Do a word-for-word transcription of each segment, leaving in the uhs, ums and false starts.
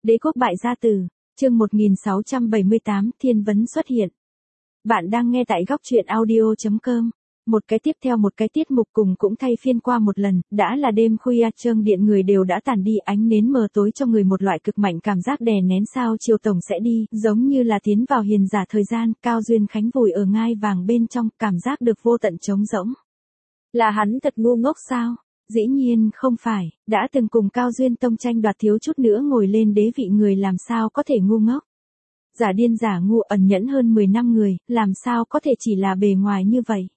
Đế quốc bại gia tử, chương một nghìn sáu trăm bảy mươi tám, Thiên vấn xuất hiện. Bạn đang nghe tại góc truyện audio chấm com. Một cái tiếp theo một cái tiết mục cùng cũng thay phiên qua một lần, đã là đêm khuya, trương điện người đều đã tàn đi, ánh nến mờ tối cho người một loại cực mạnh cảm giác đè nén sao chiều tổng sẽ đi, giống như là tiến vào hiền giả thời gian, Cao Duyên Khánh vùi ở ngai vàng bên trong, cảm giác được vô tận trống rỗng. Là hắn thật ngu ngốc sao? Dĩ nhiên không phải, đã từng cùng Cao Duyên Tông tranh đoạt thiếu chút nữa ngồi lên đế vị người làm sao có thể ngu ngốc. Giả điên giả ngu ẩn nhẫn hơn mười năm người, làm sao có thể chỉ là bề ngoài như vậy.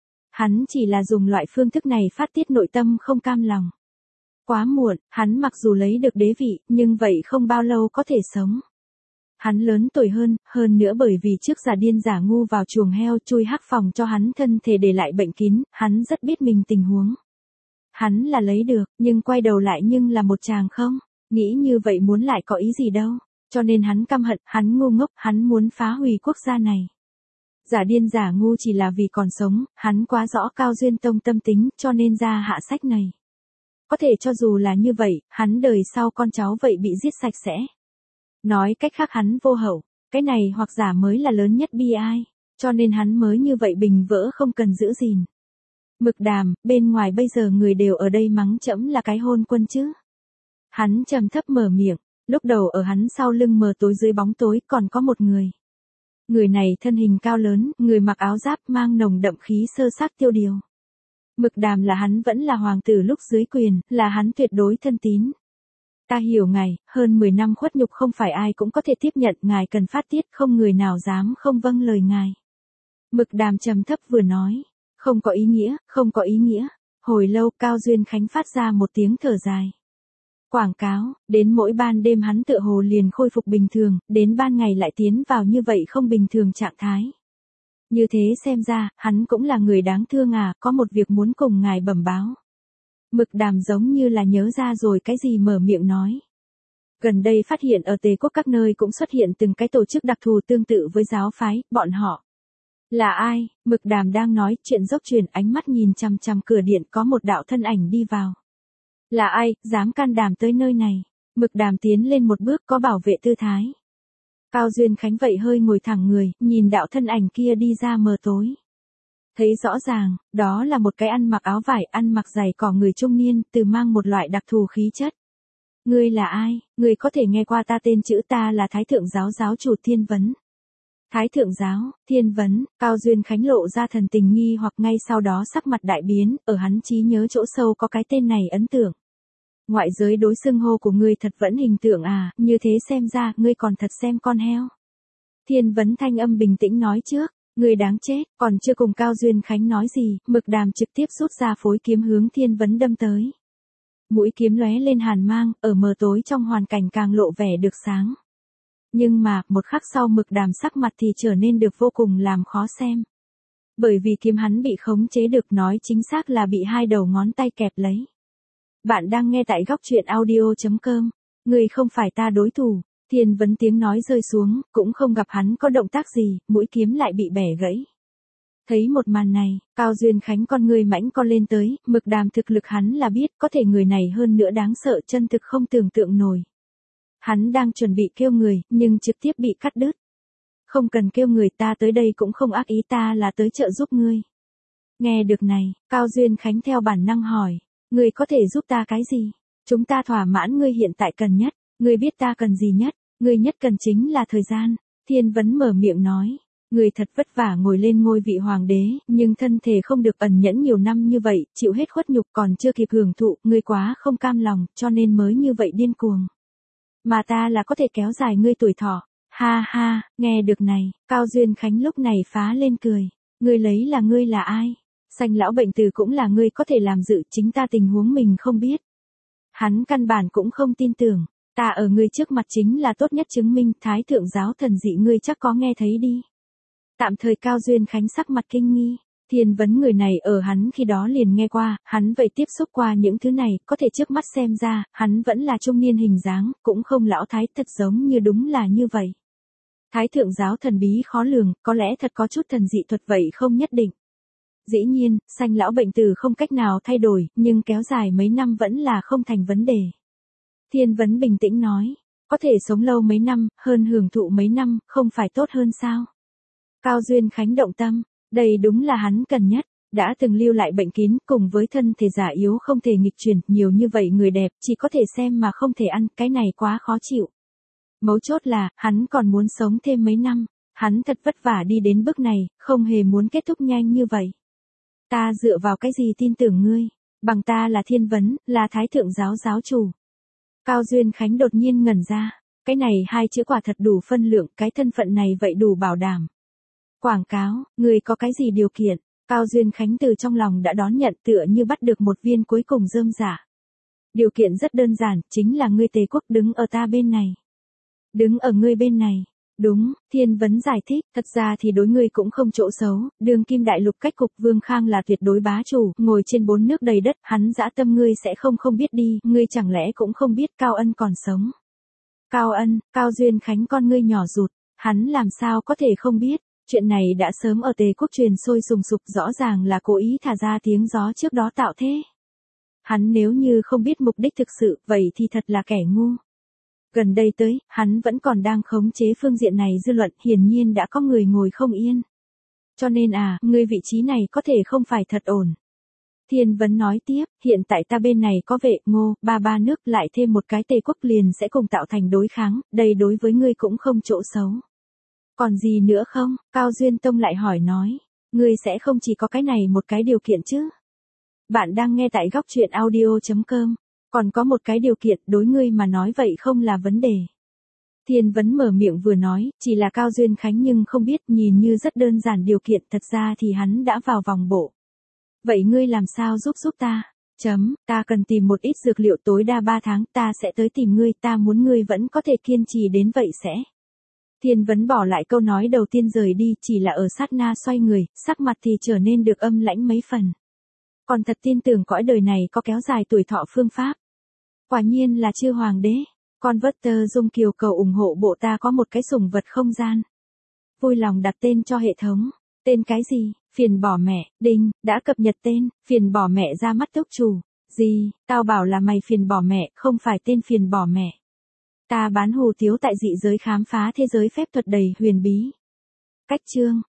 Hắn chỉ là dùng loại phương thức này phát tiết nội tâm không cam lòng. Quá muộn, hắn mặc dù lấy được đế vị, nhưng vậy không bao lâu có thể sống. Hắn lớn tuổi hơn, hơn nữa bởi vì trước giả điên giả ngu vào chuồng heo chui hắc phòng cho hắn thân thể để lại bệnh kín, hắn rất biết mình tình huống. Hắn là lấy được, nhưng quay đầu lại nhưng là một chàng không, nghĩ như vậy muốn lại có ý gì đâu, cho nên hắn căm hận, hắn ngu ngốc, hắn muốn phá hủy quốc gia này. Giả điên giả ngu chỉ là vì còn sống, hắn quá rõ Cao Duyên Tông tâm tính, cho nên ra hạ sách này. Có thể cho dù là như vậy, hắn đời sau con cháu vậy bị giết sạch sẽ. Nói cách khác hắn vô hậu, cái này hoặc giả mới là lớn nhất bi ai, cho nên hắn mới như vậy bình vỡ không cần giữ gìn. Mực Đàm, bên ngoài bây giờ người đều ở đây mắng trẫm là cái hôn quân chứ. Hắn trầm thấp mở miệng, lúc đầu ở hắn sau lưng mờ tối dưới bóng tối còn có một người. Người này thân hình cao lớn, người mặc áo giáp mang nồng đậm khí sơ sát tiêu điều. Mực Đàm là hắn vẫn là hoàng tử lúc dưới quyền, là hắn tuyệt đối thân tín. Ta hiểu ngài, hơn mười năm khuất nhục không phải ai cũng có thể tiếp nhận, ngài cần phát tiết, không người nào dám không vâng lời ngài. Mực Đàm trầm thấp vừa nói. Không có ý nghĩa, không có ý nghĩa. Hồi lâu Cao Duyên Khánh phát ra một tiếng thở dài. Quảng cáo, đến mỗi ban đêm hắn tựa hồ liền khôi phục bình thường, đến ban ngày lại tiến vào như vậy không bình thường trạng thái. Như thế xem ra, hắn cũng là người đáng thương à, có một việc muốn cùng ngài bẩm báo. Mực Đàm giống như là nhớ ra rồi cái gì mở miệng nói. Gần đây phát hiện ở Tề quốc các nơi cũng xuất hiện từng cái tổ chức đặc thù tương tự với giáo phái, bọn họ. Là ai? Mực Đàm đang nói chuyện dốc truyền, ánh mắt nhìn chằm chằm cửa điện, có một đạo thân ảnh đi vào. Là ai, dám can đảm tới nơi này? Mực Đàm tiến lên một bước, có bảo vệ tư thái. Cao Duyên Khánh vậy hơi ngồi thẳng người, nhìn đạo thân ảnh kia đi ra mờ tối. Thấy rõ ràng, đó là một cái ăn mặc áo vải, ăn mặc giày cỏ người trung niên, từ mang một loại đặc thù khí chất. Ngươi là ai? Ngươi có thể nghe qua ta tên chữ, ta là Thái Thượng giáo giáo chủ Thiên Vấn. Thái Thượng giáo, Thiên Vấn, Cao Duyên Khánh lộ ra thần tình nghi hoặc ngay sau đó sắc mặt đại biến, ở hắn trí nhớ chỗ sâu có cái tên này ấn tượng. Ngoại giới đối xưng hô của ngươi thật vẫn hình tượng à, như thế xem ra, ngươi còn thật xem con heo. Thiên Vấn thanh âm bình tĩnh nói trước, ngươi đáng chết, còn chưa cùng Cao Duyên Khánh nói gì, Mực Đàm trực tiếp rút ra phối kiếm hướng Thiên Vấn đâm tới. Mũi kiếm lóe lên hàn mang, ở mờ tối trong hoàn cảnh càng lộ vẻ được sáng. Nhưng mà, một khắc sau Mực Đàm sắc mặt thì trở nên được vô cùng làm khó xem. Bởi vì kiếm hắn bị khống chế được, nói chính xác là bị hai đầu ngón tay kẹp lấy. Bạn đang nghe tại góc truyện audio chấm com. Người không phải ta đối thủ. Thiên Vấn tiếng nói rơi xuống, cũng không gặp hắn có động tác gì, mũi kiếm lại bị bẻ gãy. Thấy một màn này, Cao Duyên Khánh con người mãnh con lên tới, Mực Đàm thực lực hắn là biết, có thể người này hơn nữa đáng sợ, chân thực không tưởng tượng nổi. Hắn đang chuẩn bị kêu người, nhưng trực tiếp bị cắt đứt. Không cần kêu người, ta tới đây cũng không ác ý, ta là tới trợ giúp ngươi. Nghe được này, Cao Duyên Khánh theo bản năng hỏi, ngươi có thể giúp ta cái gì? Chúng ta thỏa mãn ngươi hiện tại cần nhất, ngươi biết ta cần gì nhất, ngươi nhất cần chính là thời gian. Thiên Vấn mở miệng nói, ngươi thật vất vả ngồi lên ngôi vị hoàng đế, nhưng thân thể không được ẩn nhẫn nhiều năm như vậy, chịu hết khuất nhục còn chưa kịp hưởng thụ, ngươi quá không cam lòng, cho nên mới như vậy điên cuồng. Mà ta là có thể kéo dài ngươi tuổi thọ. Ha ha, nghe được này, Cao Duyên Khánh lúc này phá lên cười. Ngươi lấy là ngươi là ai? Sanh lão bệnh tử cũng là ngươi có thể làm dự, chính ta tình huống mình không biết. Hắn căn bản cũng không tin tưởng. Ta ở ngươi trước mặt chính là tốt nhất chứng minh, Thái Thượng giáo thần dị ngươi chắc có nghe thấy đi. Tạm thời Cao Duyên Khánh sắc mặt kinh nghi. Thiên Vấn người này ở hắn khi đó liền nghe qua, hắn vậy tiếp xúc qua những thứ này, có thể trước mắt xem ra, hắn vẫn là trung niên hình dáng, cũng không lão thái, thật giống như đúng là như vậy. Thái Thượng giáo thần bí khó lường, có lẽ thật có chút thần dị thuật vậy không nhất định. Dĩ nhiên, sanh lão bệnh tử không cách nào thay đổi, nhưng kéo dài mấy năm vẫn là không thành vấn đề. Thiên Vấn bình tĩnh nói, Có thể sống lâu mấy năm, hơn hưởng thụ mấy năm, không phải tốt hơn sao? Cao Duyên Khánh động tâm, đây đúng là hắn cần nhất. Đã từng lưu lại bệnh kín, cùng với thân thể già yếu không thể nghịch chuyển, nhiều như vậy người đẹp, chỉ có thể xem mà không thể ăn, cái này quá khó chịu. Mấu chốt là, hắn còn muốn sống thêm mấy năm, hắn thật vất vả đi đến bước này, không hề muốn kết thúc nhanh như vậy. Ta dựa vào cái gì tin tưởng ngươi, bằng ta là Thiên Vấn, là Thái Thượng giáo giáo chủ. Cao Duyên Khánh đột nhiên ngẩn ra, cái này hai chữ quả thật đủ phân lượng, cái thân phận này vậy đủ bảo đảm. Quảng cáo, ngươi có cái gì điều kiện? Cao Duyên Khánh từ trong lòng đã đón nhận tựa như bắt được một viên cuối cùng rơm rả. Điều kiện rất đơn giản, chính là ngươi Tề Quốc đứng ở ta bên này. Đứng ở ngươi bên này. Đúng, Thiên Vấn giải thích, thật ra thì đối ngươi cũng không chỗ xấu, đường kim đại lục cách cục Vương Khang là tuyệt đối bá chủ, ngồi trên bốn nước đầy đất, hắn dã tâm ngươi sẽ không không biết đi, ngươi chẳng lẽ cũng không biết Cao Ân còn sống. Cao Ân, Cao Duyên Khánh con ngươi nhỏ rụt, hắn làm sao có thể không biết. Chuyện này đã sớm ở Tề Quốc truyền sôi sùng sục, rõ ràng là cố ý thả ra tiếng gió trước đó tạo thế. Hắn nếu như không biết mục đích thực sự, vậy thì thật là kẻ ngu. Gần đây tới, hắn vẫn còn đang khống chế phương diện này dư luận, hiển nhiên đã có người ngồi không yên. Cho nên à, người vị trí này có thể không phải thật ổn. Thiên Vấn nói tiếp, hiện tại ta bên này có Vệ, Ngô, ba ba nước lại thêm một cái Tề Quốc liền sẽ cùng tạo thành đối kháng, đây đối với ngươi cũng không chỗ xấu. Còn gì nữa không? Cao Duyên Tông lại hỏi nói. Ngươi sẽ không chỉ có cái này một cái điều kiện chứ? Bạn đang nghe tại góc truyện audio chấm com. Còn có một cái điều kiện đối ngươi mà nói vậy không là vấn đề. Thiên Vấn mở miệng vừa nói, chỉ là Cao Duyên Khánh nhưng không biết, nhìn như rất đơn giản điều kiện, thật ra thì hắn đã vào vòng bộ. Vậy ngươi làm sao giúp giúp ta? Chấm, ta cần tìm một ít dược liệu tối đa ba tháng, ta sẽ tới tìm ngươi, ta muốn ngươi vẫn có thể kiên trì đến vậy sẽ. Thiên Vấn bỏ lại câu nói đầu tiên rời đi, chỉ là ở sát na xoay người, sắc mặt thì trở nên được âm lãnh mấy phần. Còn thật tin tưởng cõi đời này có kéo dài tuổi thọ phương pháp. Quả nhiên là chư hoàng đế. Converter Dung Kiều cầu ủng hộ bộ ta có một cái sủng vật không gian. Vui lòng đặt tên cho hệ thống. Tên cái gì? Phiền bỏ mẹ, đinh, đã cập nhật tên, phiền bỏ mẹ ra mắt tốc chủ. Gì, tao bảo là mày phiền bỏ mẹ, không phải tên phiền bỏ mẹ. Ta bán hù tiếu tại dị giới khám phá thế giới phép thuật đầy huyền bí. Cách chương.